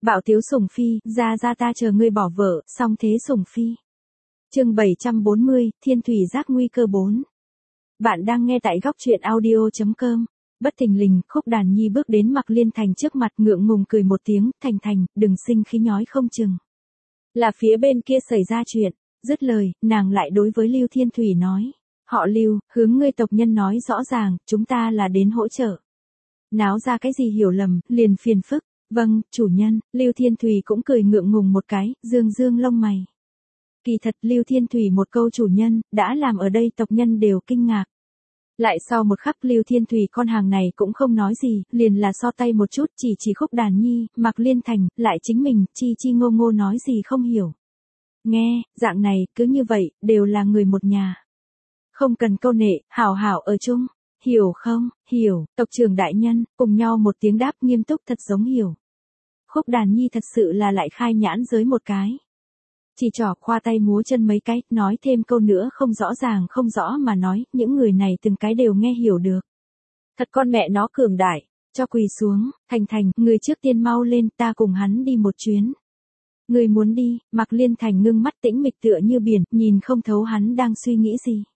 Bạo tiếu sủng phi, ra ta chờ ngươi bỏ vợ, xong thế sủng phi. Chương 740, Thiên thủy giác nguy cơ 4. Bạn đang nghe tại góc truyện audio.com. Bất thình lình, Khúc Đàn Nhi bước đến Mạc Liên Thành trước mặt, ngượng ngùng cười một tiếng, Thành, đừng sinh khí nhói không chừng. Là phía bên kia xảy ra chuyện. Dứt lời, nàng lại đối với Lưu Thiên Thủy nói. Họ Lưu, hướng ngươi tộc nhân nói rõ ràng, chúng ta là đến hỗ trợ. Náo ra cái gì hiểu lầm, liền phiền phức. Vâng, chủ nhân. Lưu Thiên Thủy cũng cười ngượng ngùng một cái, dương lông mày. Kỳ thật Lưu Thiên Thủy một câu chủ nhân, đã làm ở đây tộc nhân đều kinh ngạc. Lại sau một khắc Lưu Thiên Thủy con hàng này cũng không nói gì, liền là so tay một chút chỉ Khúc Đàn Nhi, Mạc Liên Thành, lại chính mình, chi ngô nói gì không hiểu. Nghe, dạng này, cứ như vậy, đều là người một nhà. Không cần câu nệ, hảo ở chung. Hiểu không? Hiểu, tộc trưởng đại nhân, cùng nhau một tiếng đáp nghiêm túc thật giống hiểu. Khúc Đàn Nhi thật sự là lại khai nhãn giới một cái. Chỉ trỏ khoa tay múa chân mấy cái, nói thêm câu nữa không rõ mà nói, những người này từng cái đều nghe hiểu được. Thật con mẹ nó cường đại, cho quỳ xuống, Thành, người trước tiên mau lên, ta cùng hắn đi một chuyến. Người muốn đi, Mạc Liên Thành ngưng mắt tĩnh mịch tựa như biển, nhìn không thấu hắn đang suy nghĩ gì.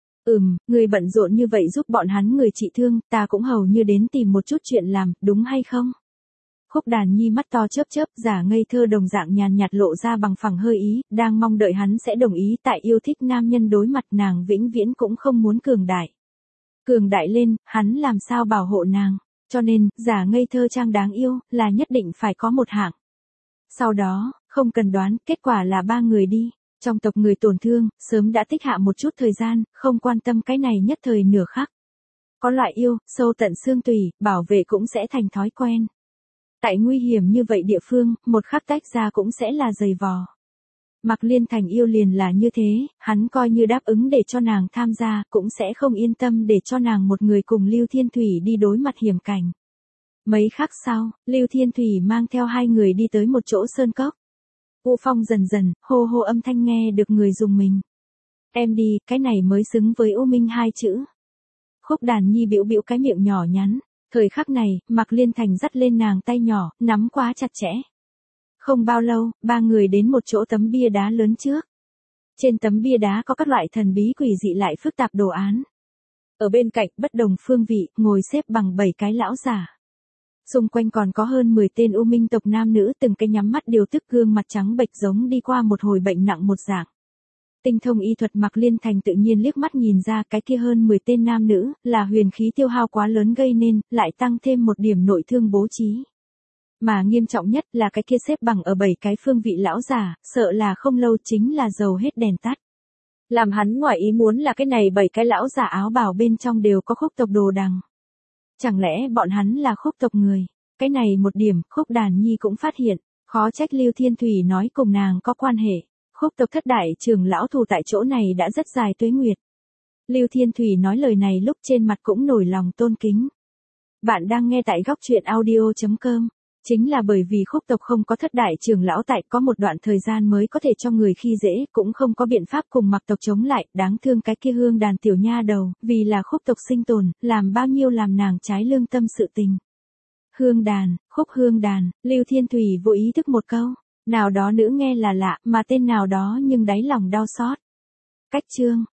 Người bận rộn như vậy giúp bọn hắn người trị thương, ta cũng hầu như đến tìm một chút chuyện làm, đúng hay không? Khúc Đàn Nhi mắt to chớp, giả ngây thơ đồng dạng nhàn nhạt lộ ra bằng phẳng hơi ý, đang mong đợi hắn sẽ đồng ý tại yêu thích nam nhân đối mặt nàng vĩnh viễn cũng không muốn cường đại. Cường đại lên, hắn làm sao bảo hộ nàng, cho nên, giả ngây thơ trang đáng yêu, là nhất định phải có một hạng. Sau đó, không cần đoán, kết quả là 3 người đi. Trong tộc người tổn thương, sớm đã tích hạ một chút thời gian, không quan tâm cái này nhất thời nửa khắc. Có loại yêu, sâu tận xương tủy, bảo vệ cũng sẽ thành thói quen. Tại nguy hiểm như vậy địa phương, một khắc tách ra cũng sẽ là dày vò. Mạc Liên Thành yêu liền là như thế, hắn coi như đáp ứng để cho nàng tham gia, cũng sẽ không yên tâm để cho nàng một người cùng Lưu Thiên Thủy đi đối mặt hiểm cảnh. Mấy khắc sau, Lưu Thiên Thủy mang theo 2 người đi tới một chỗ sơn cốc. U phong dần, hô âm thanh nghe được người dùng mình. Em đi, cái này mới xứng với U Minh 2 chữ. Khúc Đàn Nhi bĩu cái miệng nhỏ nhắn. Thời khắc này, Mạc Liên Thành dắt lên nàng tay nhỏ, nắm quá chặt chẽ. Không bao lâu, 3 người đến một chỗ tấm bia đá lớn trước. Trên tấm bia đá có các loại thần bí quỷ dị lại phức tạp đồ án. Ở bên cạnh, bất đồng phương vị, ngồi xếp bằng 7 cái lão giả. Xung quanh còn có hơn 10 tên U Minh tộc nam nữ, từng cái nhắm mắt điều tức, gương mặt trắng bệch giống đi qua một hồi bệnh nặng một dạng. Tinh thông y thuật Mạc Liên Thành tự nhiên liếc mắt nhìn ra cái kia hơn 10 tên nam nữ, là huyền khí tiêu hao quá lớn gây nên, lại tăng thêm một điểm nội thương bố trí. Mà nghiêm trọng nhất là cái kia xếp bằng ở 7 cái phương vị lão giả, sợ là không lâu chính là dầu hết đèn tắt. Làm hắn ngoài ý muốn là cái này 7 cái lão giả áo bào bên trong đều có Khúc tộc đồ đằng. Chẳng lẽ bọn hắn là Khúc tộc người? Cái này một điểm, Khúc Đàn Nhi cũng phát hiện, khó trách Lưu Thiên Thủy nói cùng nàng có quan hệ. Khúc tộc thất đại trưởng lão thù tại chỗ này đã rất dài tuế nguyệt. Lưu Thiên Thủy nói lời này lúc trên mặt cũng nổi lòng tôn kính. Bạn đang nghe tại góc truyện audio.com. Chính là bởi vì Khúc tộc không có thất đại trưởng lão tại, có một đoạn thời gian mới có thể cho người khi dễ, cũng không có biện pháp cùng Mạc tộc chống lại, đáng thương cái kia Hương Đàn tiểu nha đầu, vì là Khúc tộc sinh tồn, làm bao nhiêu làm nàng trái lương tâm sự tình. Hương Đàn, Khúc Hương Đàn, Lưu Thiên Thủy vô ý thức một câu. Nào đó nữ nghe là lạ, mà tên nào đó nhưng đáy lòng đau xót. Cách chương,